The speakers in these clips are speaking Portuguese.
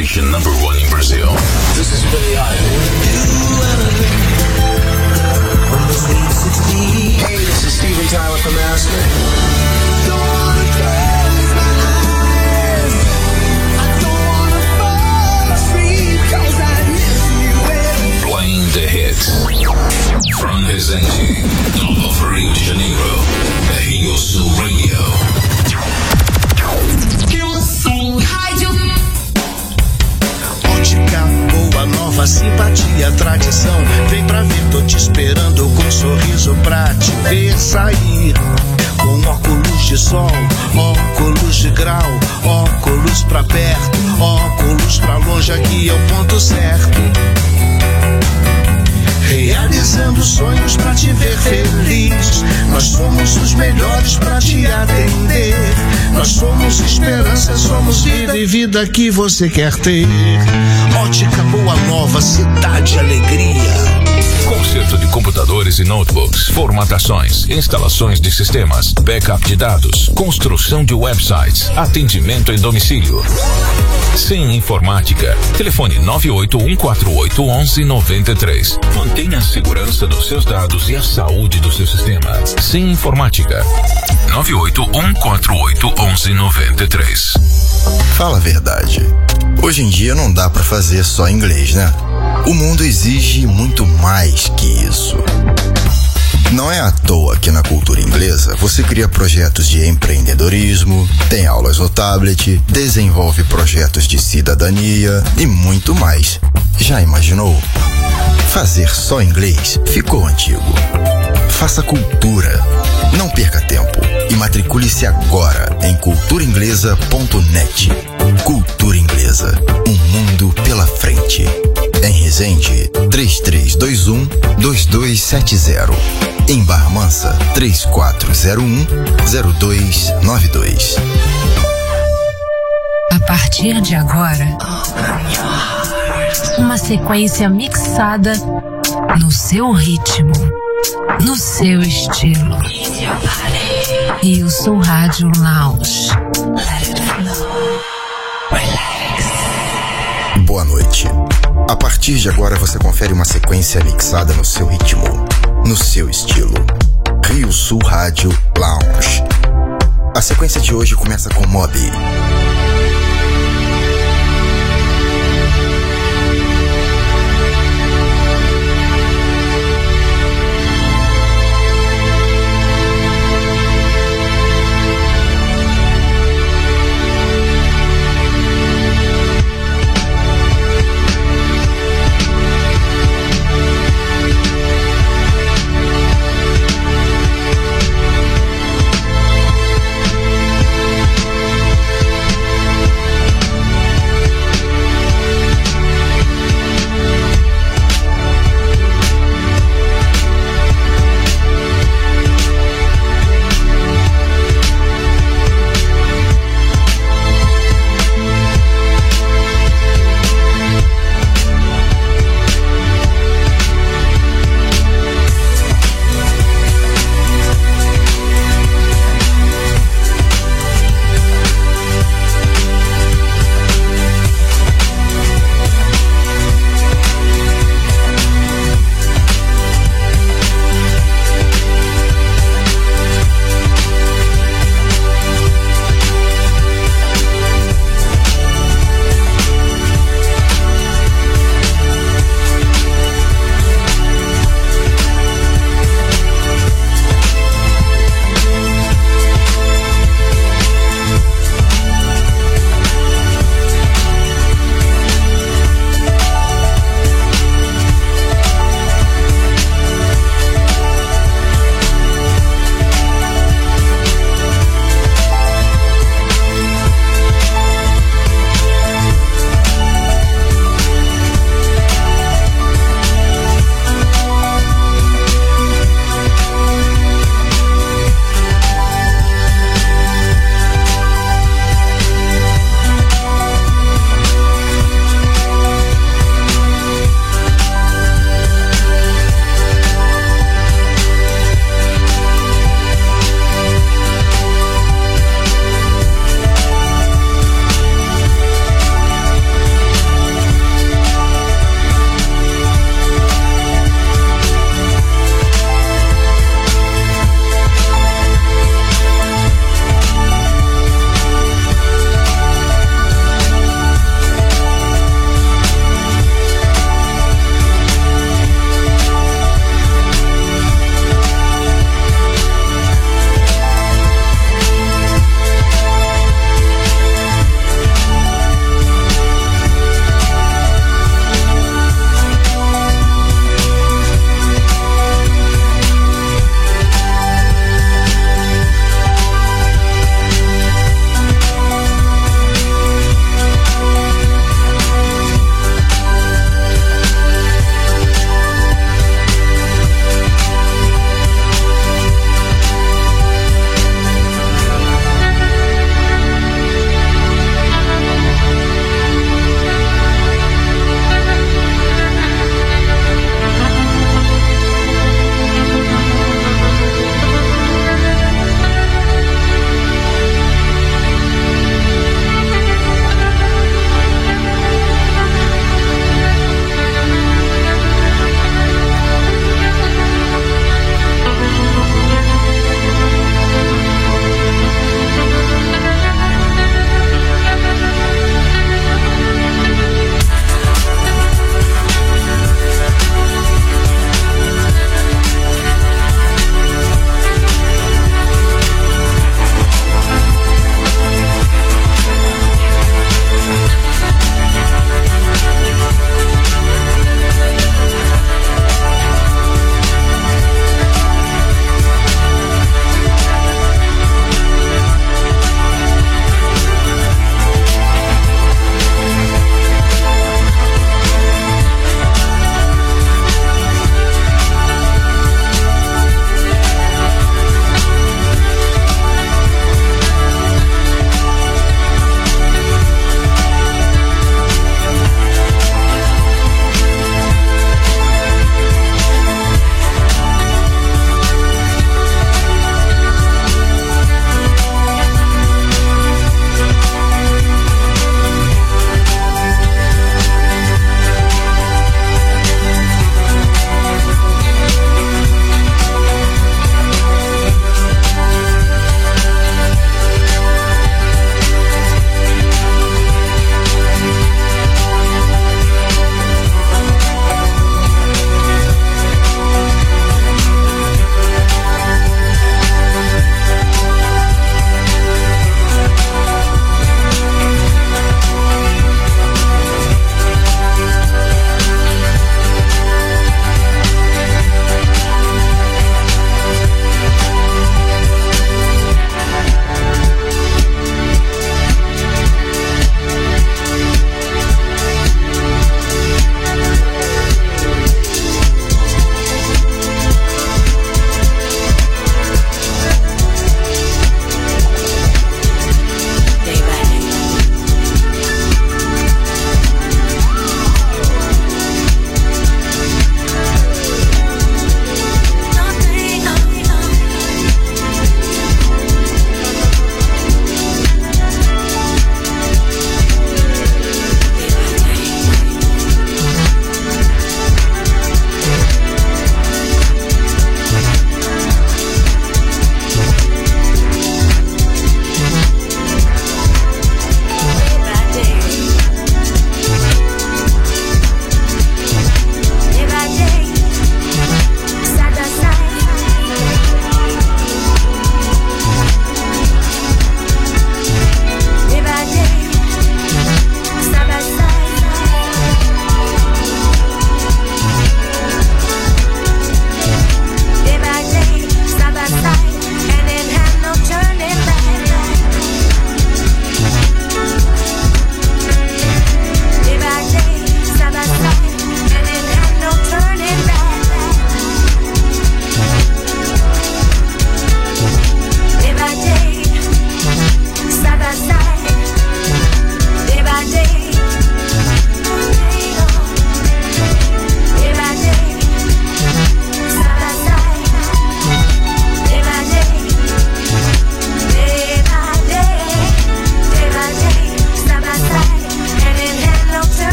Station #1 in Brazil. This is Billy Hey, this is Steven Tyler from Aspen. Playing the hits from Resende, Nova Rio de Janeiro, Rio Sul Radio. Rio Sul Rádio. Ótica boa, nova simpatia, tradição. Vem pra ver, tô te esperando com um sorriso pra te ver sair. Com óculos de sol, óculos de grau, óculos pra perto, óculos pra longe, aqui é o ponto certo. Realizando sonhos pra te ver feliz. Nós somos os melhores pra te atender. Nós somos esperança, somos vida e vida que você quer ter. Ótica Boa Nova, cidade alegria. Conserto de computadores e notebooks, formatações, instalações de sistemas, backup de dados, construção de websites, atendimento em domicílio. Sim Informática. Telefone 981481193. Mantenha a segurança dos seus dados e a saúde do seu sistema. Sim Informática. 981481193. Fala a verdade. Hoje em dia não dá pra fazer só inglês, né? O mundo exige muito mais que isso. Não é à toa que na cultura inglesa você cria projetos de empreendedorismo, tem aulas no tablet, desenvolve projetos de cidadania e muito mais. Já imaginou? Fazer só inglês ficou antigo. Faça cultura. Não perca tempo e matricule-se agora em culturainglesa.net. Cultura Inglesa, um mundo pela frente. Em Resende, 3321-2270. Em Barra Mansa, 3401-0292. A partir de agora, uma sequência mixada no seu ritmo, no seu estilo. Rio Sul Rádio Lounge. Let it flow. Relax. Boa noite. A partir de agora você confere uma sequência mixada no seu ritmo, no seu estilo. Rio Sul Rádio Lounge. A sequência de hoje começa com Mob.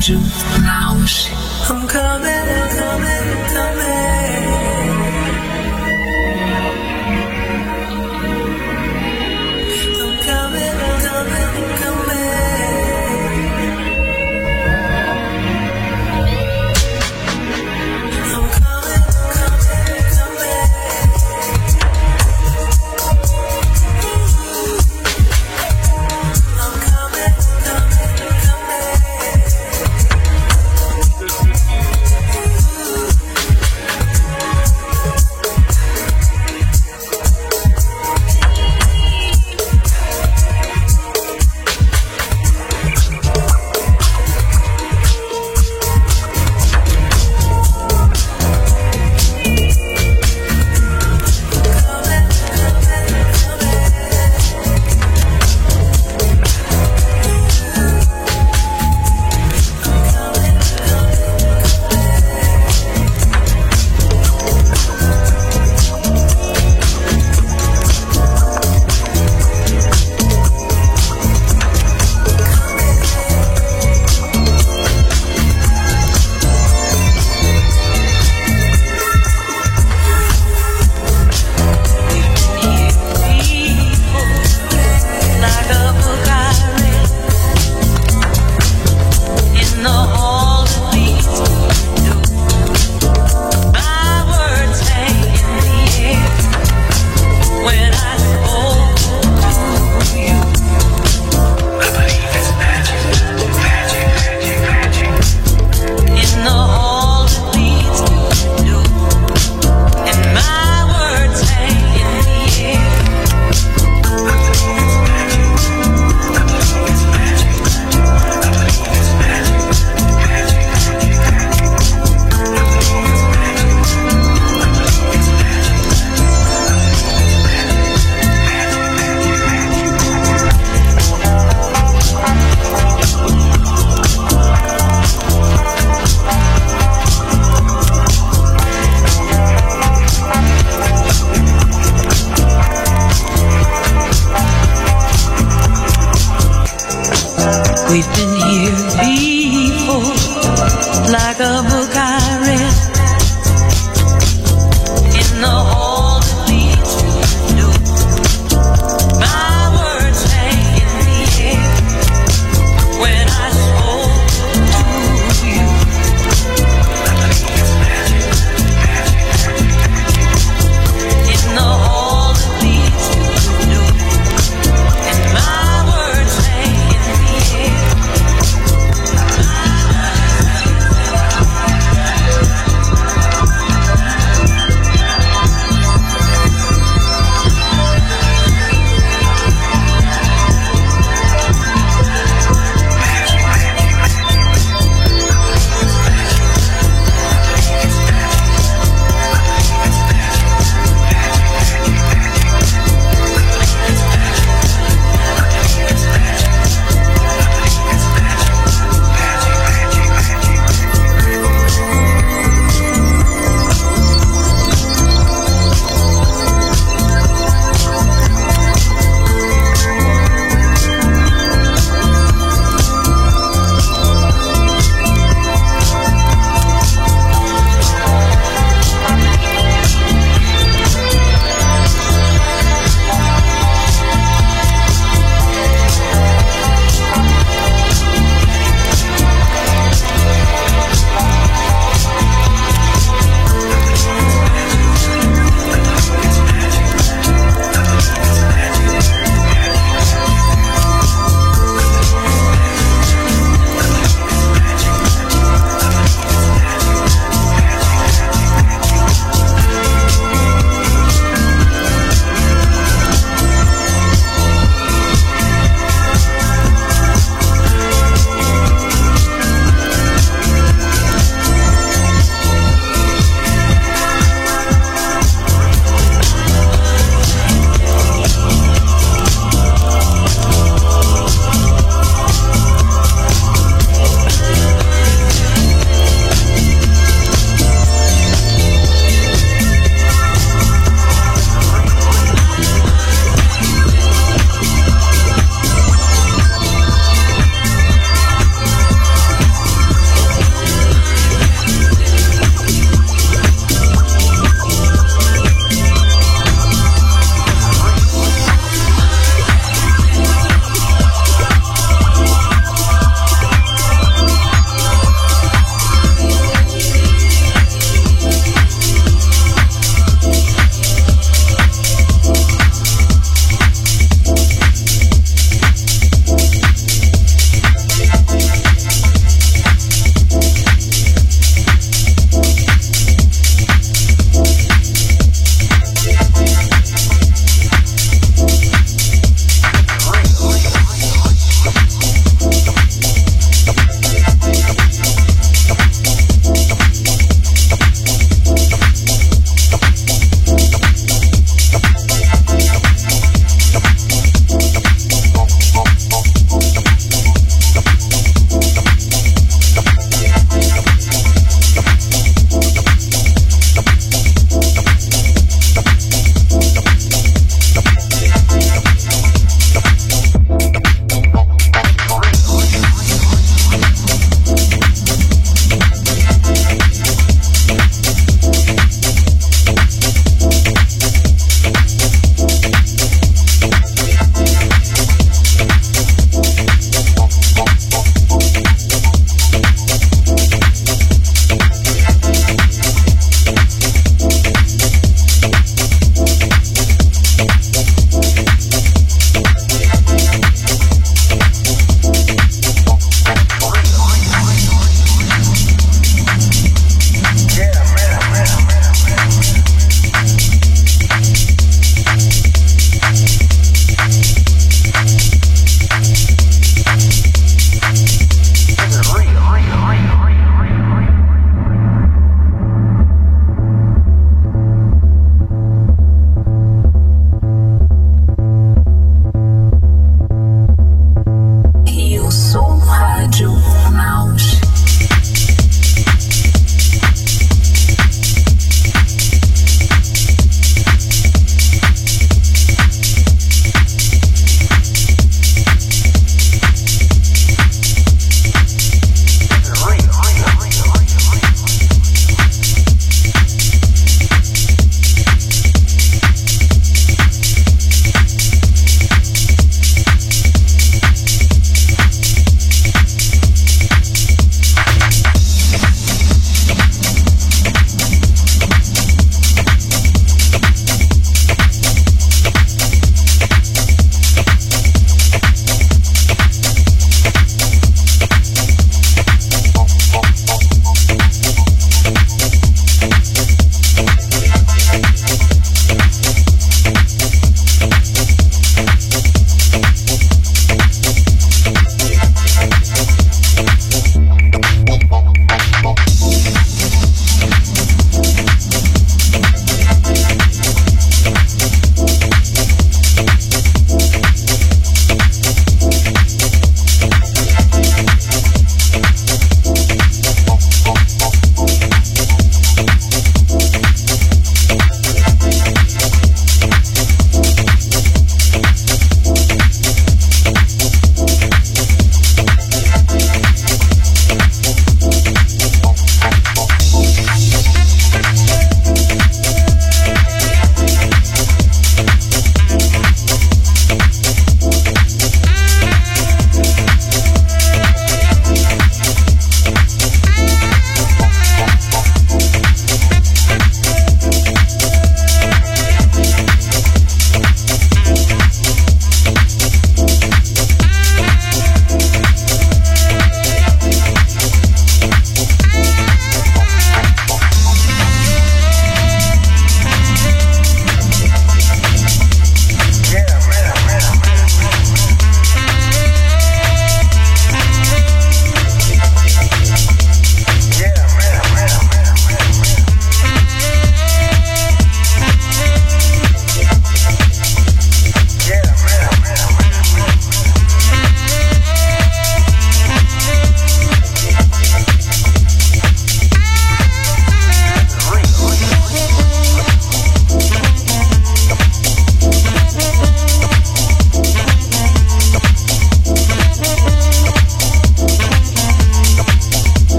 Rádio Lounge. I'm coming, coming, coming. I'm coming, coming, coming. I'm coming, coming, coming. I'm coming, coming, coming. We've been here before, like a book I read, in the hall that leads to the door. My words hang in the air when I spoke to you. In the hall that leads to the door, and my words hang in the air.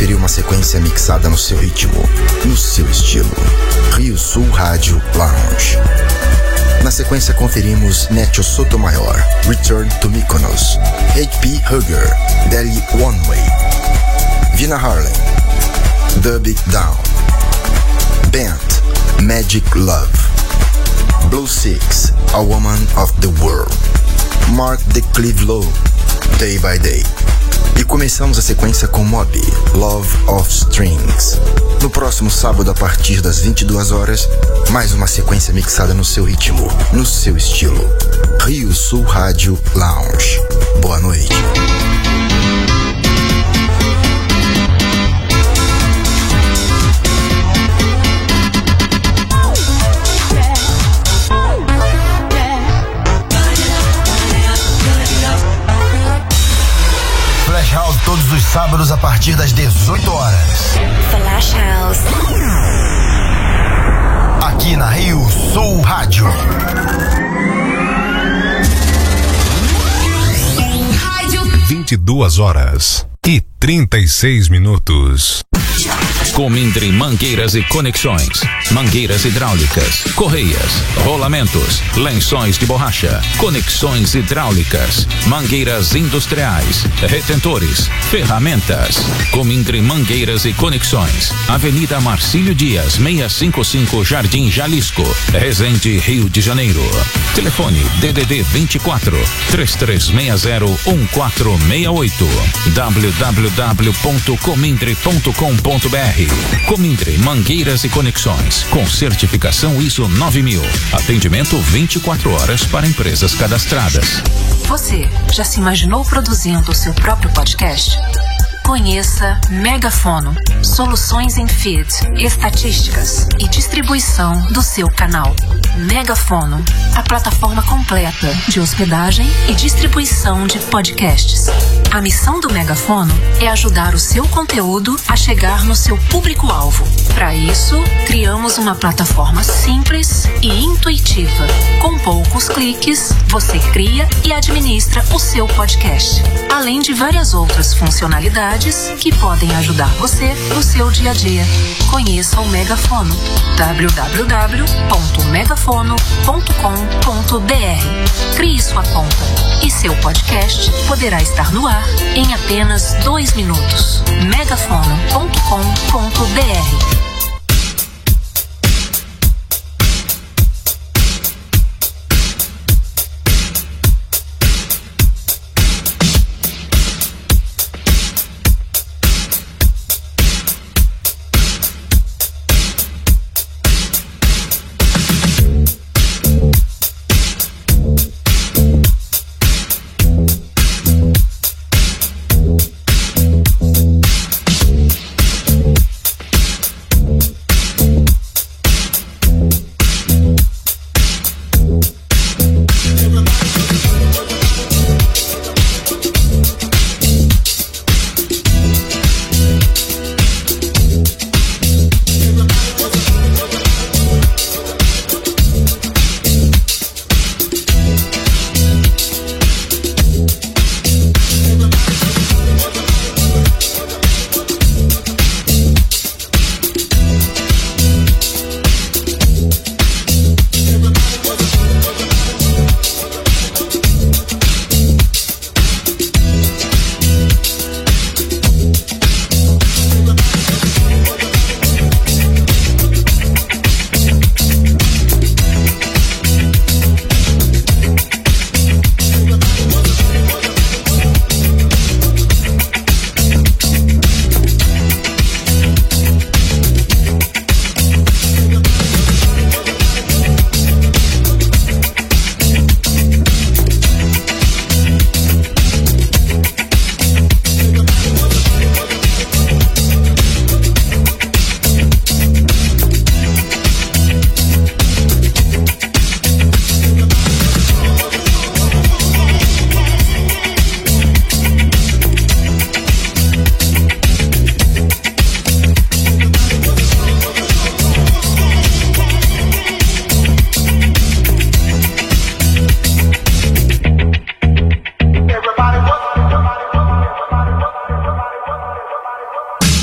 conferir uma sequência mixada no seu ritmo, no seu estilo. Rio Sul Rádio Lounge. Na sequência conferimos Neto Sotomayor, Return to Mykonos, H.P. Hugger, Delhi One Way, Vina Harlan, Dub It Down, Bent, Magic Love, Blue Six, A Woman of the World, Mark the Cleve Low, Day by Day. E começamos a sequência com Moby, Love of Strings. No próximo sábado, a partir das 22 horas, mais uma sequência mixada no seu ritmo, no seu estilo. Rio Sul Rádio Lounge. Boa noite. Flash House todos os sábados a partir das 18 horas. Flash House. Aqui na Rio Sul Rádio. 22 horas e 36 minutos. Comindre Mangueiras e Conexões, mangueiras hidráulicas, correias, rolamentos, lençóis de borracha, conexões hidráulicas, mangueiras industriais, retentores, ferramentas. Comindre Mangueiras e Conexões, Avenida Marcílio Dias, 655 Jardim Jalisco, Resende, Rio de Janeiro. Telefone DDD 24 3360 1468 www.comindre.com.br. Comindre Mangueiras e Conexões, com certificação ISO 9000. Atendimento 24 horas para empresas cadastradas. Você já se imaginou produzindo o seu próprio podcast? Conheça Megafono, soluções em feed, estatísticas e distribuição do seu canal. Megafono, a plataforma completa de hospedagem e distribuição de podcasts. A missão do Megafono é ajudar o seu conteúdo a chegar no seu público-alvo. Para isso, criamos uma plataforma simples e intuitiva. Com poucos cliques, você cria e administra o seu podcast, além de várias outras funcionalidades que podem ajudar você no seu dia a dia. Conheça o Megafono. www.megafono.com.br. Crie sua conta e seu podcast poderá estar no ar em apenas 2 minutos. megafono.com.br.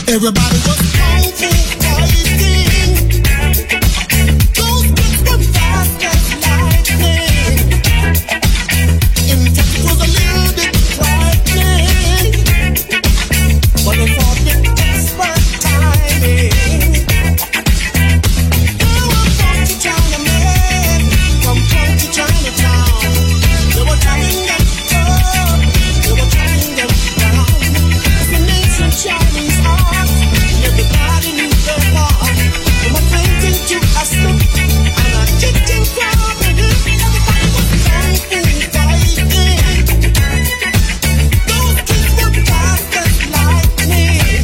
Everybody was kung fu fighting. Those kids were fast as lightning. In fact, it was a little bit frightening, but they fought with expert timing. They were from Chinaman, from China to Chinatown. They were turning them up, they were turning them down. It's an ancient Chinese art. Everybody knew their part. From a painting to a slip and a chicken from the hip. Everybody was kung fu fighting. Those kids were fast as lightning.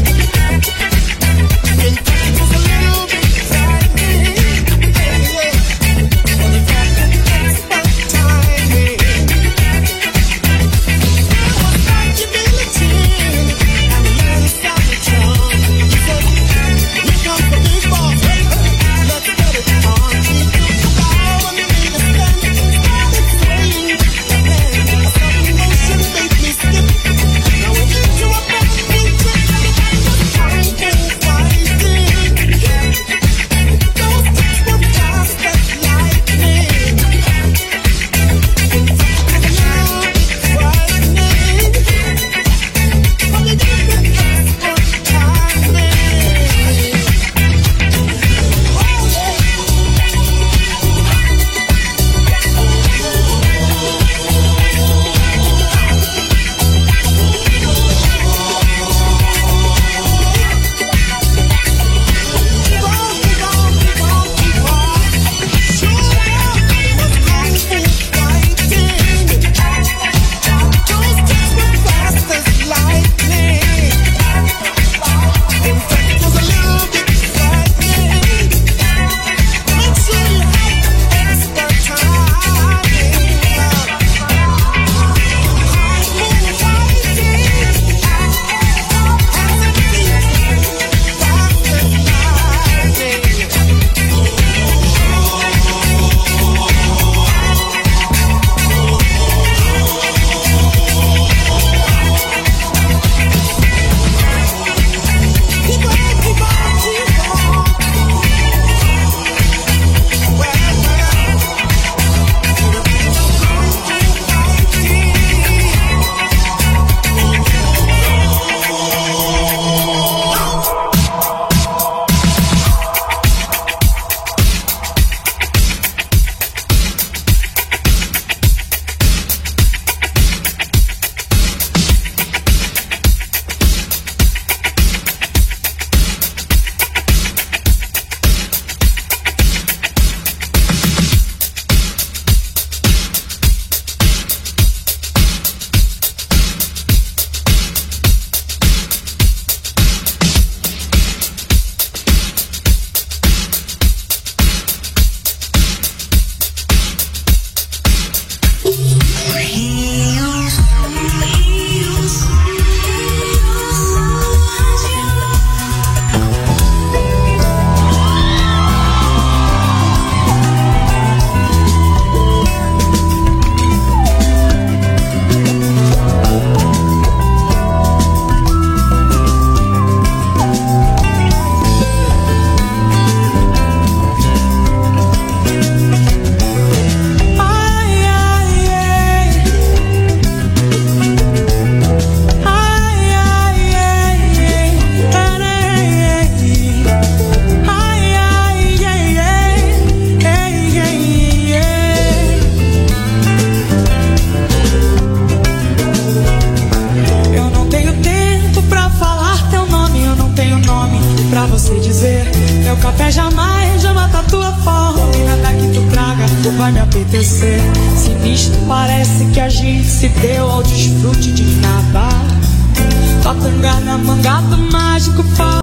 In fact, it was a little bit frightening. But they got the expert timing. There was flexibility and a little sound charm. He said, "Here comes the big boss. Let's get it on." He took the bow and made a stand. Started swaying the hand. A sudden motion made me skip. Now we're into a bad beat trip. Everybody was kung fu fighting. Those kids were fast as lightning. In fact, it was a little bit frightening, but they did the expert timing. Vai me apetecer. Sinistro, parece que a gente se deu ao desfrute de nada. Tatanga na manga do mágico.